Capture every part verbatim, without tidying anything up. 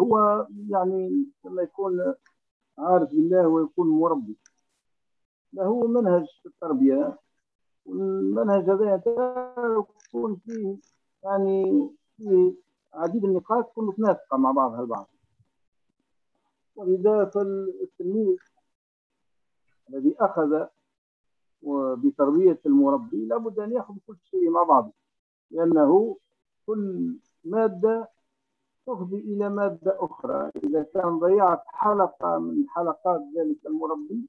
هو يعني لما يكون عارف بالله ويكون مربي له منهج في التربية، والمنهج هذا يكون فيه يعني فيه عديد النقاط تكون متناسقة مع بعضها البعض. ولذا فالتلميذ الذي أخذ بتربية المربي لابد أن يأخذ كل شيء مع بعضه، لأنه كل مادة تفضي إلى مادة أخرى. إذا كان ضيعت حلقة من حلقات ذلك المربي،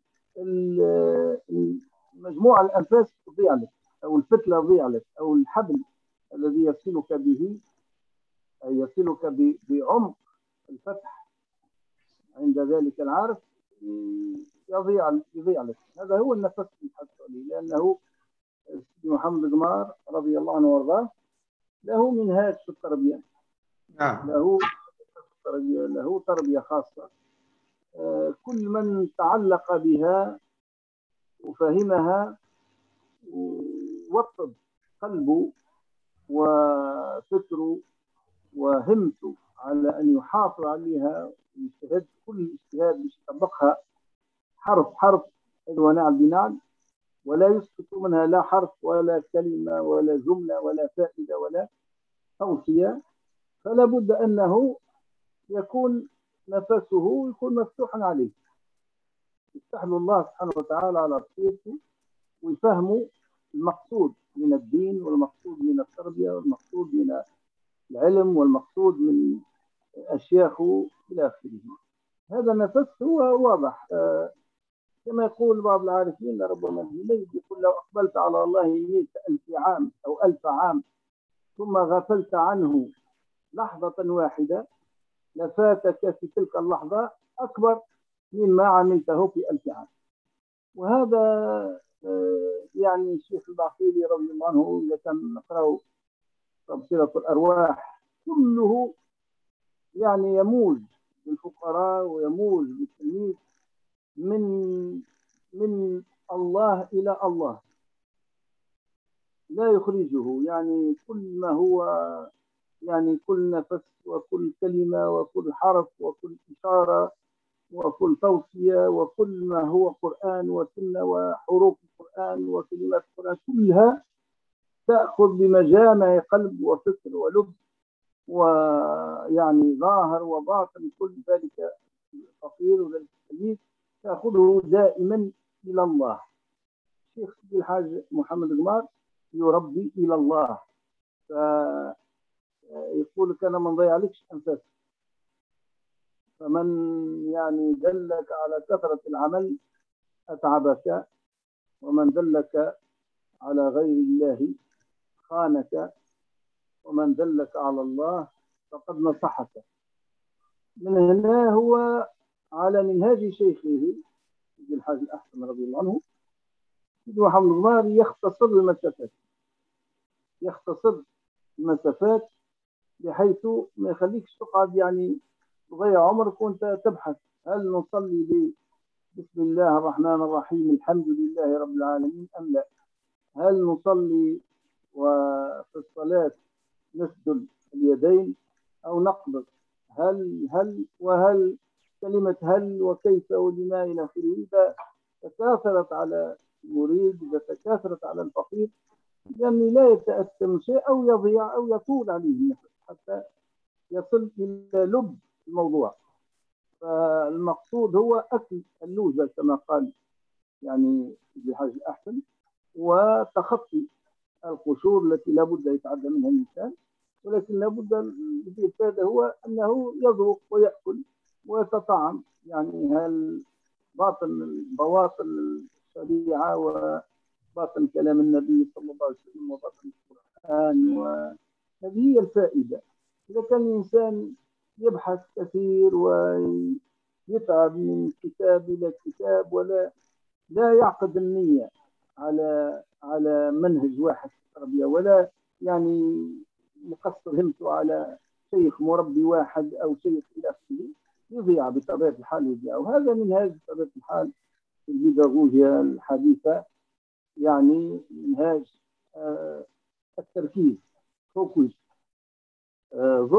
مجموع الأنفاس تضيع لك، أو الفتلة تضيع لك، أو الحبل الذي يصلك به أي يصلك بعمق الفتح عند ذلك العارف يضيع يضيع لك. هذا هو النفس الحسني، لأنه محمد قمار رضي الله عنه وارضاه له منهاج في التربية، نعم. له له تربية خاصة. كل من تعلق بها وفهمها ووطد قلبه وفكره وهمته على أن يحافظ عليها ويجتهد كل اجتهاد باش يطبقها حرف حرف ونعل بنعل، ولا يسقط منها لا حرف ولا كلمة ولا جملة ولا فائدة ولا توصية، فلا بد أنه يكون نفسه يكون مفتوحا عليه، يفتح له الله سبحانه وتعالى على بصيرته ويفهموا المقصود من الدين والمقصود من التربية والمقصود من العلم والمقصود من أشياخه إلى آخره. هذا النفس هو واضح. آه كما يقول بعض العارفين ربما الجليد يقول لو أقبلت على الله مئة ألف عام أو ألف عام ثم غفلت عنه لحظة واحدة لفاتك في تلك اللحظة أكبر مما عملته في ألف عام. وهذا آه يعني الشيخ البعقيلي رضي الله عنه إذا كان نقرأه تبصرة الأرواح كله يعني يموج بالفقراء ويموج بالتلميذ من من الله إلى الله، لا يخرجه. يعني كل ما هو يعني كل نفس وكل كلمة وكل حرف وكل إشارة وكل توصية وكل ما هو قرآن وسنة وحروف القرآن وكلمات القرآن كلها تأخذ بمجامع قلب وفكر ولب ويعني ظاهر وباطن كل ذلك الفقير وذلك التلميذ تأخذه دائما إلى الله. الشيخ سيدي الحاج محمد قمار يربي إلى الله، فيقول لك أنا ما نضيعلكش أنفاس، فمن يعني دلك على كثرة العمل أتعبك، ومن دلك على غير الله خانك، ومن دلك على الله فقد نصحك. من هنا هو على منهاج شيخه سيدي الحاج الأحسن رضي الله عنه سيدي محمد قمار يختصر المسافات، يختصر المسافات بحيث ما يخليكش تقعد يعني تضيع عمرك وانت تبحث هل نصلي بسم الله الرحمن الرحيم الحمد لله رب العالمين أم لا، هل نصلي وفي الصلاة نسجد اليدين أو نقبض، هل هل وهل كلمة هل وكيف ولما إلى آخره. إذا تكاثرت على المريد، إذا تكاثرت على الفقير، يعني لا يتأثم شيء أو يضيع أو يطول عليه النفس حتى يصل إلى لب الموضوع. فالمقصود هو أكل اللوزة كما قال يعني الحاج الأحسن، وتخطي القشور التي لا بد يتعدى منها الإنسان، ولكن لا بد الذي يفاد هو أنه يذوق ويأكل ويتطعم. يعني هل باطن بواطن الشريعة وباطن كلام النبي صلى الله عليه وسلم وباطن القرآن، وهذه هي الفائدة. إذا كان الإنسان يبحث كثير ويتعب من كتاب إلى كتاب ولا لا يعقد النية على على منهج واحد في التربية، ولا يعني مقصر همته على شيخ مربي واحد أو شيخ إلى آخره، يضيع بطبيعة الحال يضيع. وهذا منهاج بطبيعة الحال في البيداغوجيا الحديثة، يعني منهاج آه التركيز فوكس آه ضد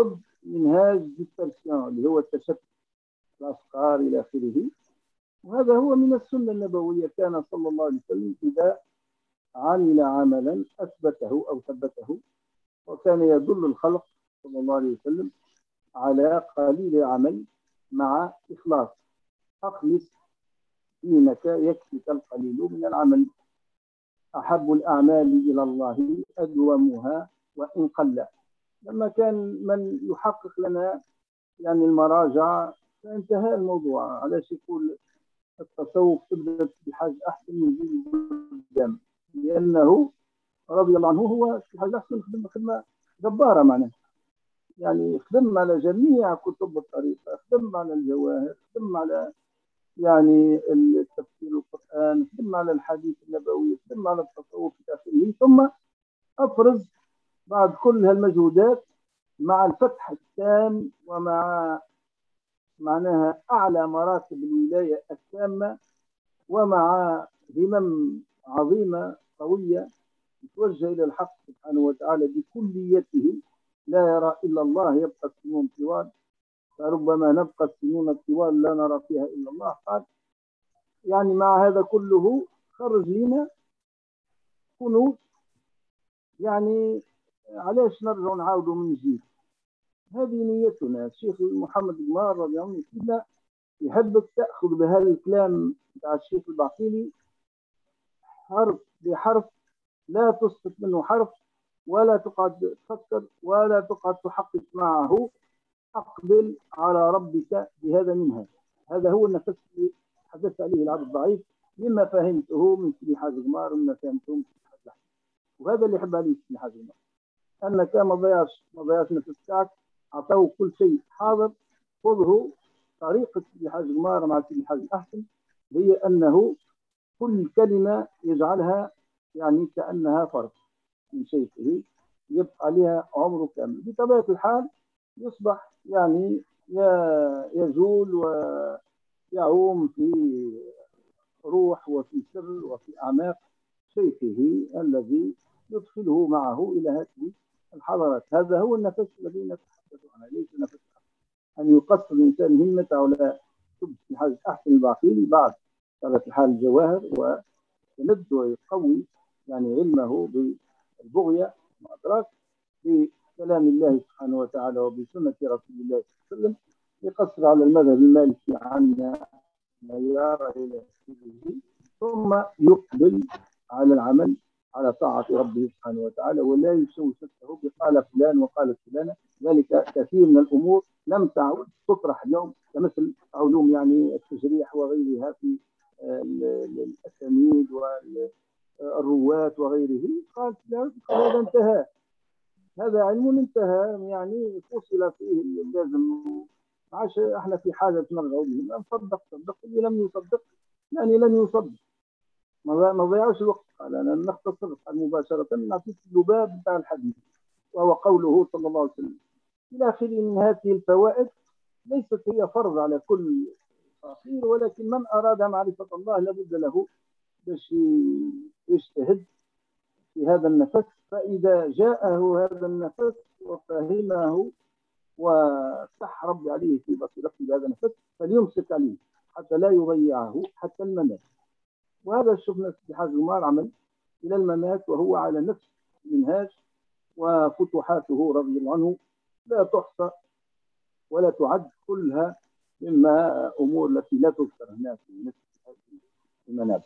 منهاج ديسبرسيون اللي هو التشتت الأفكار إلى آخره. وهذا هو من السنة النبوية، كان صلى الله عليه وسلم إذا عمل عملا أثبته أو ثبته، وكان يدل الخلق صلى الله عليه وسلم على قليل عمل مع إخلاص. أخلص دينك يكفيك القليل من العمل. أحب الأعمال إلى الله أدومها وإن قل. لما كان من يحقق لنا يعني المراجع فانتهى الموضوع. علاش يقول التصوف تبدأ بحاجة أحسن من جيل قدام؟ لأنه رضي الله عنه هو في حاجة أحسن خدمة خدمة جبارة معناه، يعني خدم على جميع كتب الطريقة، خدم على الجواهر، خدم على يعني التفسير القرآن، خدم على الحديث النبوي، خدم على التصوف إلى آخره. ثم أفرز بعد كل هالمجهودات مع الفتح التام ومع معناها أعلى مراتب الولاية التامة، ومع همم عظيمة قوية يتوجه إلى الحق سبحانه وتعالى بكليته، لا يرى إلا الله، يبقى السنون طوال، فربما نبقى السنون الطوال لا نرى فيها إلا الله. قال يعني مع هذا كله خرج لنا كنوز. يعني علاش نرجع نعاودوا من جديد؟ هذه نيتنا. الشيخ محمد قمار رضي الله عنه يحبك تأخذ بهذا الكلام بتاع الشيخ البعقيلي حرف بحرف، لا تسقط منه حرف، ولا تقعد تفكر ولا تقعد تحقق معه. أقبل على ربك بهذا المنهج. هذا هو النفس اللي حدث عليه العبد الضعيف، مما فهمته من سيدي حاج قمار ومما فهمته من سيدي حاج لحم. وهذا اللي يحب عليه سيدي حاج قمار، أنك ما ضيعش ما ضيعش نفس تاعك، أعطوه كل شيء حاضر. خذه طريقة سيدي حاج قمار مع سيدي حاج أحسن هي أنه كل كلمة يجعلها يعني كأنها فرق من شيخه، يبقى عليها عمره كامل. بطبيعة الحال يصبح يعني يزول ويعوم في روح وفي سر وفي أعماق شيخه الذي يدخله معه إلى هذه الحضارات. هذا هو النفس الذي نتحدث عنه، ليس نفس أن يقصر الإنسان همته على في حاجة أحسن البعقيلي بعد طبيعة الحال الجواهر، ويمد ويقوي يعني علمه بالبغية والإدراك بكلام الله سبحانه وتعالى وبسنة رسول الله صلى الله عليه وسلم. يقصر على المذهب المالكي عنا ما يرى إلى سبيله، ثم يقبل على العمل على طاعة ربه سبحانه وتعالى، ولا يشوش نفسه بقال فلان وقال فلان. ذلك كثير من الأمور لم تعد تطرح اليوم، كمثل علوم يعني التشريح وغيرها في الأسانيد والرواة وغيره. قال هذا انتهى، هذا علم انتهى، يعني فصل فيه اللازم. عاش احنا في حاجة نرجع به. من صدق صدق، اللي لم يصدق يعني لن يصدق. ما ضيعش الوقت. قال انا نختصر مباشرة نعطيك اللباب بتاع الحديث، وهو قوله صلى الله عليه وسلم الى اخره. من هذه الفوائد ليست هي فرض على كل فقير، ولكن من اراد معرفة الله لابد له باش يجتهد في هذا النفس. فإذا جاءه هذا النفس وفهمه وصح ربي عليه في بصيرته بهذا النفس فليمسك عليه حتى لا يضيعه حتى الممات. وهذا شفنا في حاج قمار عمل إلى الممات وهو على نفس المنهاج، وفتوحاته رضي الله عنه لا تحصى ولا تعد، كلها مما أمور التي لا تذكر هنا في مثل هذه المنابر.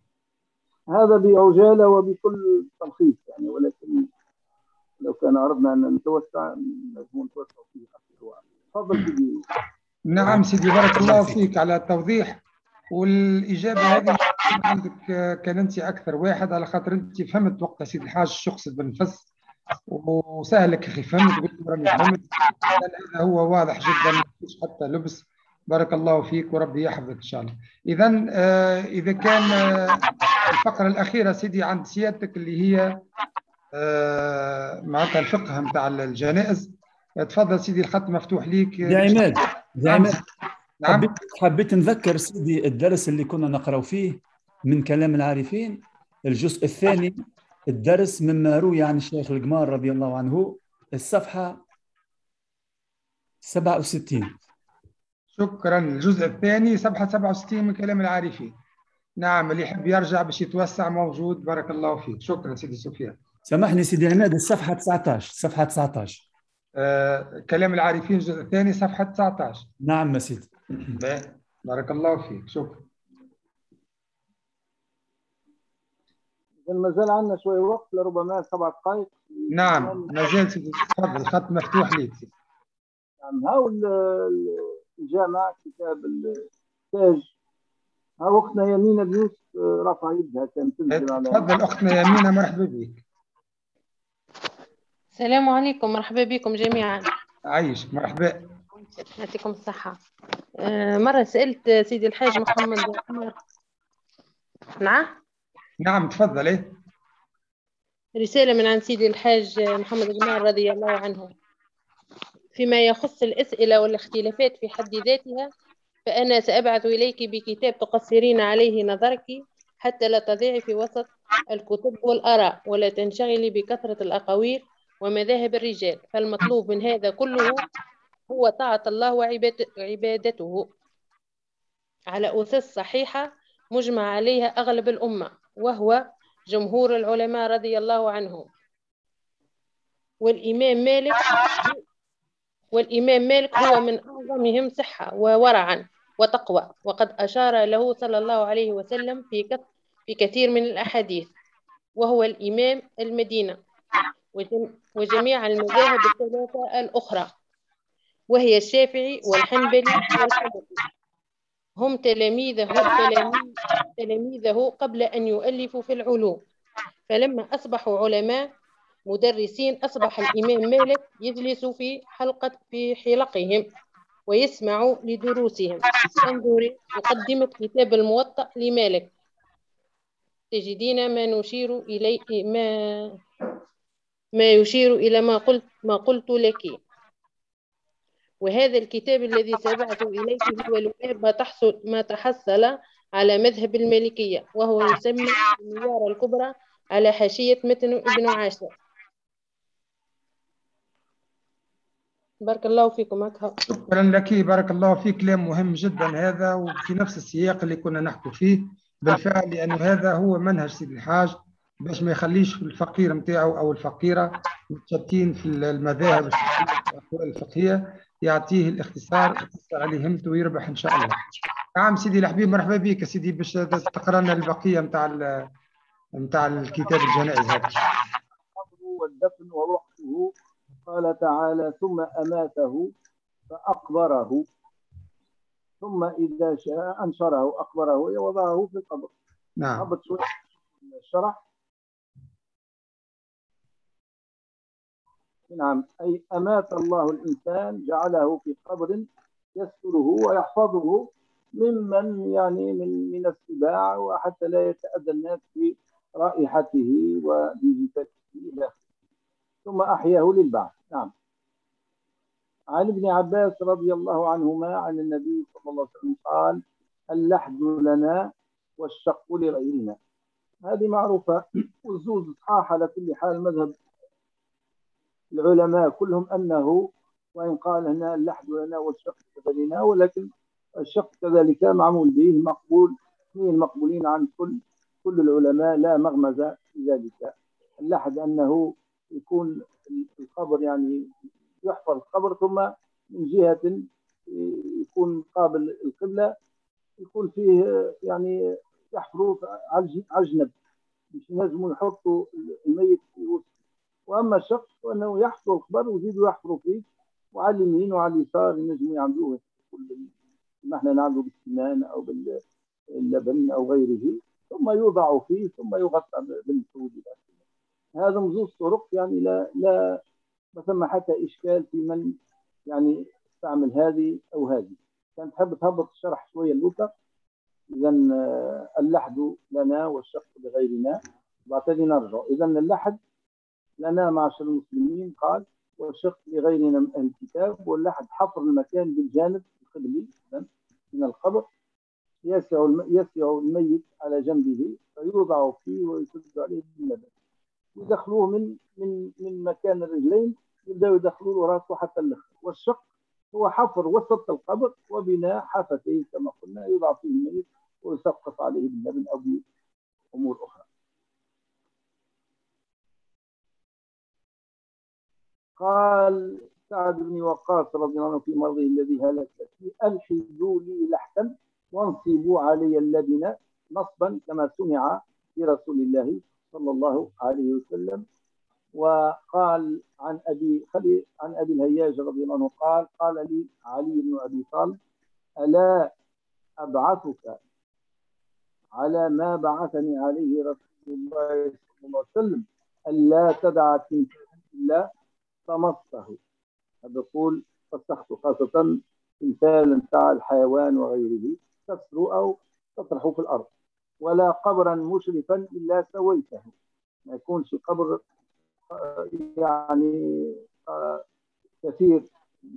هذا بعجالة وبكل تلخيص يعني، ولكن لو كان أردنا أن نتوسع لازم نتوسع فيه أكثر. تفضل سيدي. نعم سيدي، بارك الله فيك على التوضيح والإجابة هذه. عندك كان أنت أكثر واحد، على خاطر أنت فهمت وقت سيدي الحاج شو يقصد بالنفس، وسهلك أخي فهمت، قلت راني فهمت. هذا هو واضح جدا، ما فيش حتى لبس. بارك الله فيك وربي يحفظك إن شاء الله. إذا آه إذا كان آه الفقرة الأخيرة سيدي عند سيادتك اللي هي آه معناتها الفقه نتاع الجنائز، تفضل سيدي، الخط مفتوح ليك. يا عماد يا نعم. عماد نعم. حبيت حبيت نذكر سيدي الدرس اللي كنا نقرأ فيه من كلام العارفين، الجزء الثاني، الدرس مما روي عن الشيخ القمار رضي الله عنه، الصفحة سبعة وستين. شكرا. الجزء الثاني صفحة سبعة وستين من كلام العارفين. نعم، اللي يحب يرجع باش يتوسع موجود. بارك الله فيك. شكرا سيدي سفيان. سامحني سيدي عماد، الصفحة تسعة عشر، صفحة تسعة عشر. آه، كلام العارفين الجزء الثاني صفحة تسعة عشر. نعم سيدي. بارك الله فيك. شكرا. إذا ما زال عندنا شوية وقت، لربما سبع دقائق. نعم ما زال سيدي، تفضل الخط مفتوح ليك. نعم، هاو الجامع كتاب التاج. ها أختنا يمينة بن يوسف رفع يدها، كانت تنزل على. تفضل أختنا يمينة، مرحبا بك. السلام عليكم، مرحبا بكم جميعا. عايش، مرحبا. يعطيكم الصحة. آه، مرة سألت سيدي الحاج محمد عمر. نعم نعم تفضل. ايه رسالة من عند سيدي الحاج محمد عمر رضي الله عنه فيما يخص الأسئلة والاختلافات في حد ذاتها، فأنا سأبعث إليك بكتاب تقصرين عليه نظرك حتى لا تضيعي في وسط الكتب والآراء، ولا تنشغلي بكثرة الأقاويل ومذاهب الرجال، فالمطلوب من هذا كله هو طاعة الله وعبادته على أسس صحيحة مجمع عليها أغلب الأمة، وهو جمهور العلماء رضي الله عنهم. والإمام مالك والإمام مالك هو من أعظمهم صحة وورعا وتقوى، وقد أشار له صلى الله عليه وسلم في في كثير من الأحاديث، وهو الإمام المدينة وجميع المذاهب الثلاثة الأخرى، وهي الشافعي والحنبلي والحنفي، هم تلاميذه تلاميذ تلاميذه قبل أن يؤلفوا في العلوم، فلما أصبحوا علماء مدرسين أصبح الإمام مالك يجلس في حلقة في حلقهم ويسمع لدروسهم. انظري مقدمة كتاب الموطأ لمالك، تجدين ما نشير إليه ما ما يشير إلى ما قلت ما قلت لك. وهذا الكتاب الذي سأبعث إليك هو لباب ما تحصل ما تحصل على مذهب المالكية، وهو يسمى الميارة الكبرى على حاشية متن ابن عاشر. بارك الله فيكم. شكرا لك، بارك الله فيك. كلام مهم جدا هذا، وفي نفس السياق اللي كنا نحكي فيه بالفعل، لأنه هذا هو منهج سيدي الحاج باش ما يخليش الفقير متاعه أو الفقيرة متشتين في المذاهب الفقهية، يعطيه الاختصار يختصر عليه همته ويربح إن شاء الله. نعم سيدي الحبيب، مرحبا بك سيدي، باش تقرا لنا البقية متاع متاع الكتاب الجنائز هذا. والدفن ووقته. قال تعالى: ثم أماته فأقبره، ثم إذا شاء أنشره أقبره ووضعه في القبر. نعم. هبط شوية الشرح. نعم، أي أمات الله الإنسان، جعله في قبر يستره ويحفظه ممن يعني من من السباع، وحتى لا يتأذى الناس برائحته وبجثته إلى آخره. ثم أحياه للبعث. نعم. عن ابن عباس رضي الله عنهما عن النبي صلى الله عليه وسلم قال: اللحد لنا والشق لغيرنا. هذه معروفة والزوز صحاح. على كل حال مذهب العلماء كلهم أنه، وإن قال هنا اللحد لنا والشق لغيرنا، ولكن الشق كذلك معمول به، مقبول، اثنين مقبولين عن كل كل العلماء، لا مغمز في ذلك. اللحد أنه يكون القبر يعني يحفر القبر، ثم من جهة يكون قابل القبلة، يكون فيه يعني يحفروا على الجنب مش ينجموا يحطوا الميت في وسط. واما الشق فانه يحفروا القبر ويزيدوا يحفروا فيه، وعلى اليمين وعلى اليسار ينجموا يعملوه ما احنا نعمله بالسمان او باللبن او غيره، ثم يوضع فيه ثم يغطى بالسود. هذا مزوج طرق، يعني لا لا ما ثم حتى اشكال في من يعني استعمل هذه او هذه. كان تحب تهبط الشرح شويه اللوكا. اذا اللحد لنا والشق لغيرنا، بعد نرجع. اذا اللحد لنا معشر المسلمين قال، والشق لغيرنا من اهل الكتاب. واللحد حفر المكان بالجانب القبلي من القبر، يسع يسع الميت على جنبه فيوضع فيه ويسد عليه باللبن، يدخلوه من من من مكان الرجلين، يبداوا يدخلوا له راسه حتى الاخر. والشق هو حفر وسط القبر وبناء حافتيه كما قلنا يوضع فيه الميت ويسقط عليه باللبن أو بأمور أخرى. قال سعد بن وقاص رضي الله عنه في مرضه الذي هلك فيه: ألحدوا لي لحدا وانصبوا علي اللبن نصبا كما سمع برسول الله صلى الله عليه وسلم. وقال عن أبي خلي عن أبي الهياج رضي الله عنه قال: قال لي علي بن أبي طالب: ألا أبعثك على ما بعثني عليه رسول الله صلى الله عليه وسلم ألا تدع تمثالا إلا طمسته. هذا يقول فسخت خاصة تمثالا بتاع الحيوان وغيره تكسر أو تطرح في الأرض، ولا قبرا مشرفا إلا سويته، ما يكونش قبر يعني كثير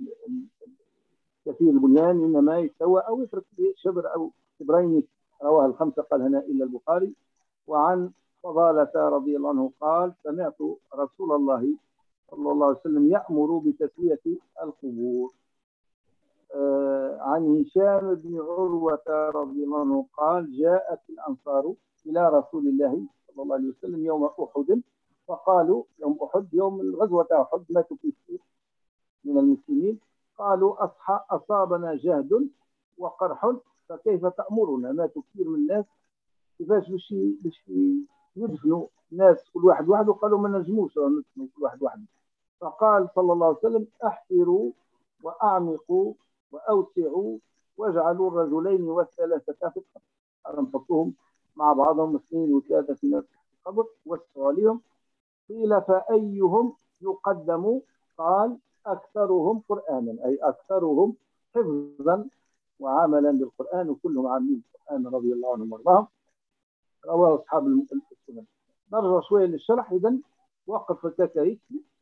كثير البنيان، إنما يسوى أو يترك شبر أو شبرين. رواه الخمسة قال هنا إلا البخاري. وعن فضالة رضي الله عنه قال: سمعت رسول الله صلى الله عليه وسلم يأمر بتسوية القبور. آه عن هشام بن عروة رضي الله عنه قال: جاءت الأنصار إلى رسول الله صلى الله عليه وسلم يوم أحد فقالوا، يوم أحد يوم الغزوة أحد ماتوا فيه من المسلمين، قالوا: أصحى أصابنا جهد وقرح فكيف تأمرنا؟ ماتوا كثير من الناس، كيفاش باش باش يدفنوا الناس كل واحد واحد؟ وقالوا ما نجموش ندفنوا كل واحد واحد. فقال صلى الله عليه وسلم: احفروا واعمقوا واوسعوا واجعلوا الرجلين والثلاثه في القبر، نحطوهم مع بعضهم اثنين وثلاثه في نفس القبر وسعوا عليهم. قيل: فايهم يقدم؟ قال: اكثرهم قرانا، اي اكثرهم حفظا وعملا بالقران، وكلهم عاملين القران رضي الله عنهم وارضاهم. رواه اصحاب السنن. نرجع شويه للشرح. اذا وقف التكاريك.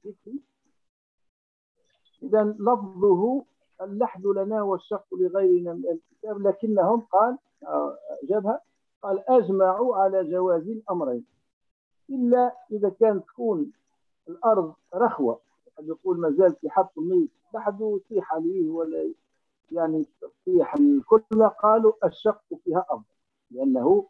إذا لفظه اللحد لنا والشق لغيرنا من الكتاب، لكنهم قال جابها قال: أجمعوا على جواز الأمرين إلا إذا كانت تكون الأرض رخوة، يقول ما زال في حط الميت لحد يطيح عليه ولا يعني تطيح الكل، قالوا الشق فيها أفضل، لأنه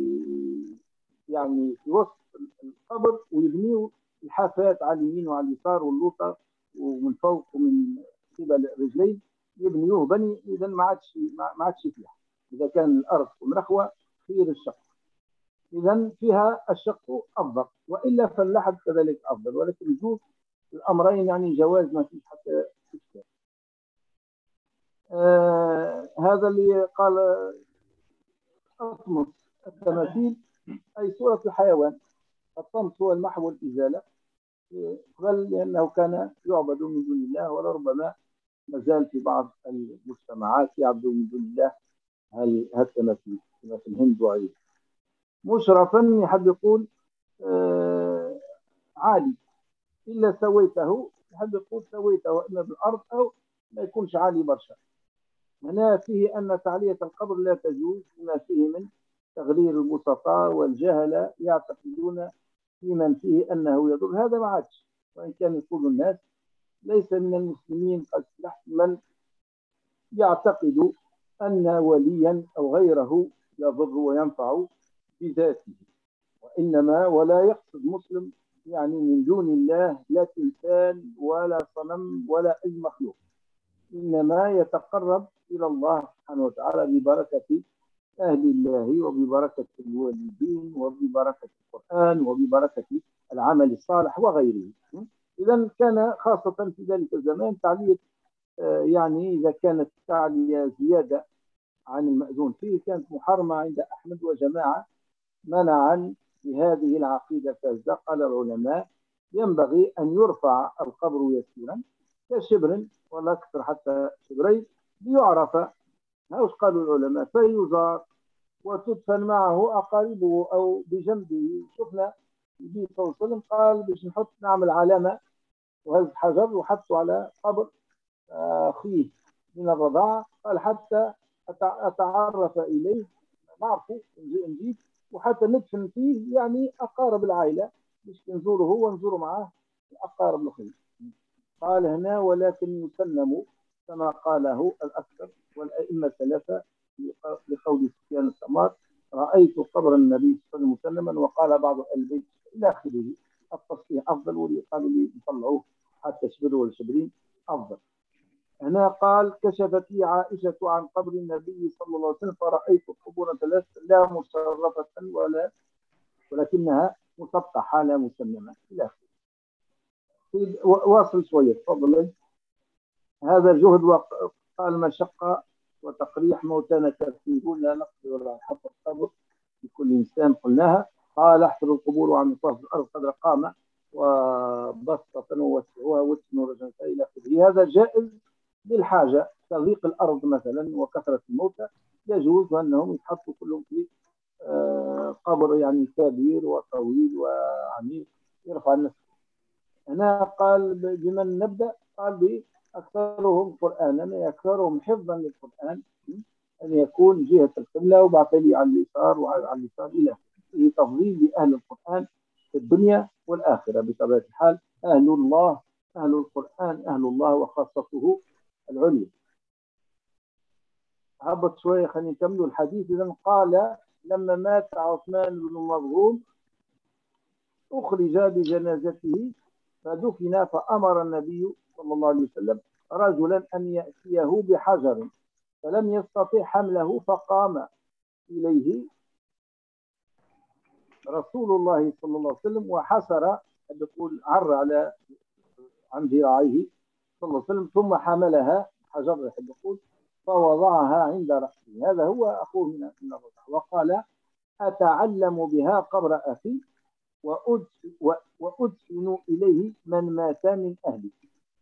يعني في وسط القبر ويبنيوا الحافات على اليمين وعلى اليسار واللوطة ومن فوق ومن قبل الرجلين يبنيوه بني، اذا ما عادش ما عادش فيها. اذا كان الارض مرخوه خير الشق، اذا فيها الشق افضل، والا فاللحد كذلك افضل، ولكن يجوز الامرين، يعني جواز ما فيش حتى اشكال. آه هذا اللي قال اطمس التماثيل اي صوره الحيوان. الطمس هو المحو والازاله، بل لأنه كان يعبد من دون الله، ولربما ما زال في بعض المجتمعات يعبدون من دون الله هالتماثيل كما في الهند وغيرها. مشرفا يحب يقول آه عالي، إلا سويته يحب يقول سويته إما بالأرض أو ما يكونش عالي برشا. هنا فيه أن تعلية القبر لا تجوز، لما فيه من تغرير البسطاء والجهلة يعتقدون في من فيه أنه يضر. هذا ما عادش، وإن كان يقول الناس ليس من المسلمين قد من يعتقد أن وليا أو غيره يضر وينفع بذاته، وإنما ولا يقصد مسلم يعني من دون الله لا تمثال ولا صنم ولا أي مخلوق، إنما يتقرب إلى الله سبحانه وتعالى ببركة أهل الله وببركة الوالدين وببركة القرآن وببركة العمل الصالح وغيره. إذا كان خاصة في ذلك الزمان تعلية، يعني إذا كانت تعلية زيادة عن المأذون فيه كانت محرمة عند أحمد وجماعة منعا بهذه العقيدة الفاسدة. قال العلماء: ينبغي أن يرفع القبر يسيرا كشبر ولا أكثر حتى شبرين ليعرف، هاوش قالوا العلماء، فيزار وتدفن معه أقاربه أو بجنبه. شفنا النبي صلى الله عليه وسلم قال باش نحط نعمل علامة وهز حجر وحطه على قبر أخيه من الرضاعة، قال حتى أتعرف إليه، نعرفه نجيب وحتى ندفن فيه، يعني أقارب العائلة باش نزوره هو ونزوره معاه أقارب الأخوين. قال هنا: ولكن يسلم كما قاله الأكثر والأئمة الثلاثة لقول سفيان السمار: رأيت قبر النبي صلى الله عليه وسلم، وقال بعض أهل البيت إلى آخره. التصحيح أفضل، واللي قالوا لي يطلعوه حتى شبر ولا شبرين أفضل. هنا قال: كشفت لي عائشة عن قبر النبي صلى الله عليه وسلم فرأيت القبور ثلاث لا مشرفة ولا ولكنها مسطحة لا مسممة إلى آخره. واصل شوية تفضل. هذا جهد وقال مشقة وتقريح موتانا كثيرون لا نقدر ولا حفر القبر لكل إنسان قلناها. قال: احفروا القبور عن مصاف الأرض قدر قامة وبسطة ووسعوها واسكنوا رجلا إلى آخره. هذا جائز للحاجة، تضييق الأرض مثلا وكثرة الموتى يجوز أنهم يتحطوا كلهم في قبر يعني كبير وطويل وعميق يرفع النفس. هنا قال: بمن نبدأ؟ قال: بأكثرهم قرآنا، أكثرهم حفظا للقرآن، أن يكون جهة القبلة وبعثلي على اليسار وعلى اليسار إلى آخره. تفضيل لأهل القرآن في الدنيا والآخرة بطبيعة الحال. أهل الله، أهل القرآن أهل الله وخاصته العليا. هبط شوية خلينا نكمل الحديث. إذن قال: لما مات عثمان بن مظعون أخرج بجنازته فدفن، فأمر النبي صلى الله عليه وسلم رجلا أن يأتيه بحجر فلم يستطع حمله، فقام إليه رسول الله صلى الله عليه وسلم وحسر يقول عر على عن ذراعيه صلى الله عليه وسلم، ثم حملها حجر يقول فوضعها عند رأسه. هذا هو أخوه من الرضع. وقال: أتعلم بها قبر أخي وأدفن إليه من مات من أهلي.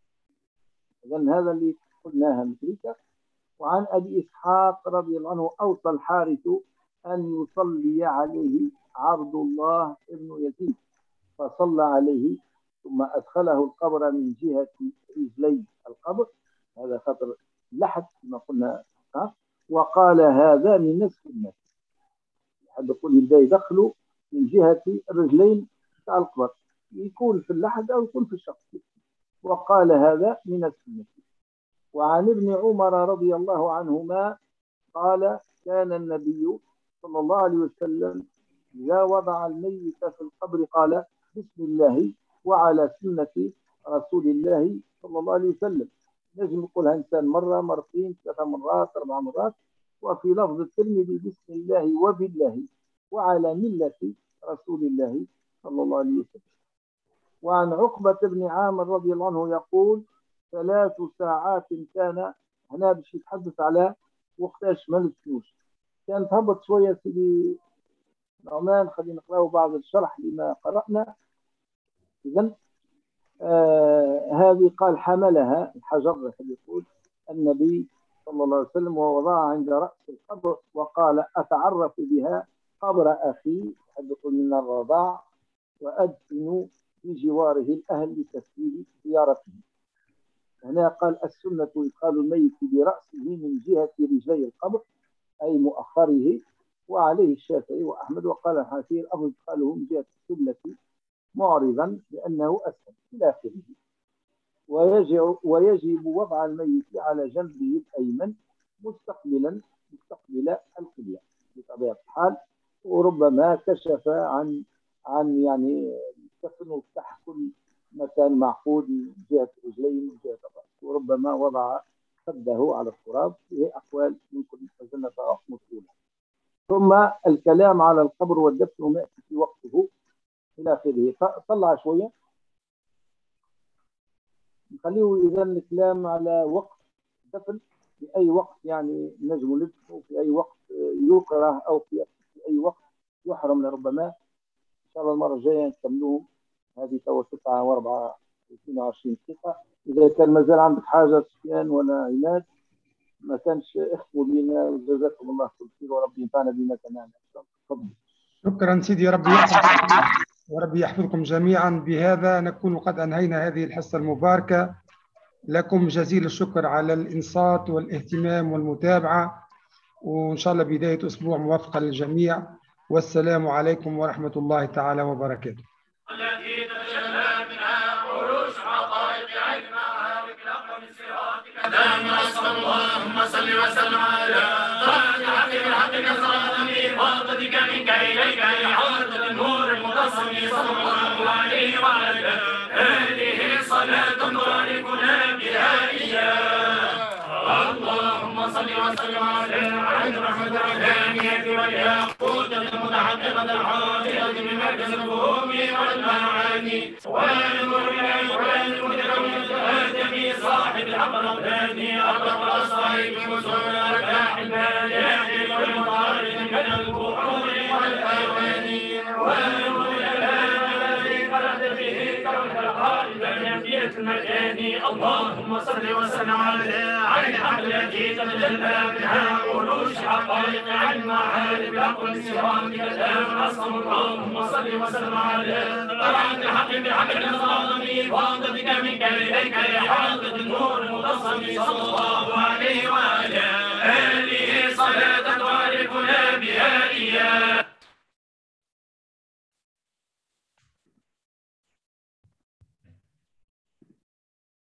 إذن هذا اللي قلناها مثلك. وعن أبي إسحاق رضي الله عنه: أوصى الحارث أن يصلي عليه عبد الله بن يزيد، فصلى عليه ثم أدخله القبر من جهة رجلي القبر، هذا خطر لحد كما قلنا. وقال: هذا من نسك الناس، حد يقول يبدأ يدخله من جهة الرجلين بتاع القبر، يكون في اللحد أو يكون في الشق. وقال: هذا من السنة. وعن ابن عمر رضي الله عنهما قال: كان النبي صلى الله عليه وسلم إذا وضع الميت في القبر قال: بسم الله وعلى سنة رسول الله صلى الله عليه وسلم. لازم يقولها إنسان مرة مرتين ثلاث مرات أربع مرات. وفي لفظ الترمذي: بسم الله وبالله وعلى ملة رسول الله صلى الله عليه وسلم. وعن عقبة بن عامر رضي الله عنه يقول: ثلاث ساعات كان، هنا باش يتحدث على وقتاش ما نسكنوش. كانت هبط شوية سيدي نعمان، خلينا نقرأه بعض الشرح لما قرأنا. إذن آه هذه قال: حملها الحجر يقول النبي صلى الله عليه وسلم ووضعها عند رأس القبر، وقال: أتعرف بها قبر أخي يقول من الرضاع وأدفن في جواره الأهل لتسهيل زيارته. هنا قال: السنة إدخال الميت برأسه من جهة رجلي القبر أي مؤخره، وعليه الشافعي وأحمد. وقال الحنفي: الأفضل إدخاله من جهة السنة معرضا لأنه أسهل إلى آخره. ويجب, ويجب وضع الميت على جنبه الأيمن مستقبلا مستقبل القبلة بطبيعة الحال. وربما كشف عن عن يعني الكفن وفتح كل مكان معقود من جهة رجلين من جهة الرأس، وربما وضع خده على التراب. فيه أقوال يمكن أن مسؤولة. ثم الكلام على القبر والدفن وما يأتي في وقته إلى آخره. طلع شوية نخليه إذا الكلام على وقت الدفن، في أي وقت يعني نجم ندفن، في أي وقت يكره أو في أي وقت يحرم لربما. إن شاء الله المرة الجاية نكملوه. هذه تو تسعة وأربعة اثنين وعشرين دقيقة. إذا كان مازال عندك حاجة سفيان ولا عماد ما كانش اخفوا لنا، وجزاكم الله كل خير وربي ينفعنا بما سمعنا. تفضل. شكرا سيدي، ربي يحفظكم وربي يحفظكم جميعا. بهذا نكون قد أنهينا هذه الحصة المباركة. لكم جزيل الشكر على الإنصات والاهتمام والمتابعة، وإن شاء الله بداية أسبوع موفقة للجميع. والسلام عليكم ورحمة الله تعالى وبركاته. التي تتجلى منها عروش حقائق علمها بكل من صراطك اللهم صل وسلم على طاعة الحق بالحق كسراني وارضك منك إليك إحاطة النور المقسم صلى الله عليه وعلى آله صلاة تباركنا بها إياه. اللهم صل وسلم على عين رحمة الرحمانية والياقوت المتحققة الحاضرة بمركز الفهوم والمعاني والنور والمتكون الآدمي صاحب الحق الرباني أطلق الأصائب وسؤال الأرباح البادح والمطارد من البحور والألوان والنور الذي فرد به كون الخالد النبية المكاني. اللهم صل وسلم على عين الحق التي تتجلى منها ولوش حقائق عن معارف العقل صراطك الآن أصلا. اللهم صل وسلم على طلعة الحق بحق النظام وانضبك منك إليك إحاطة النور المقسم صلى الله عليه وآله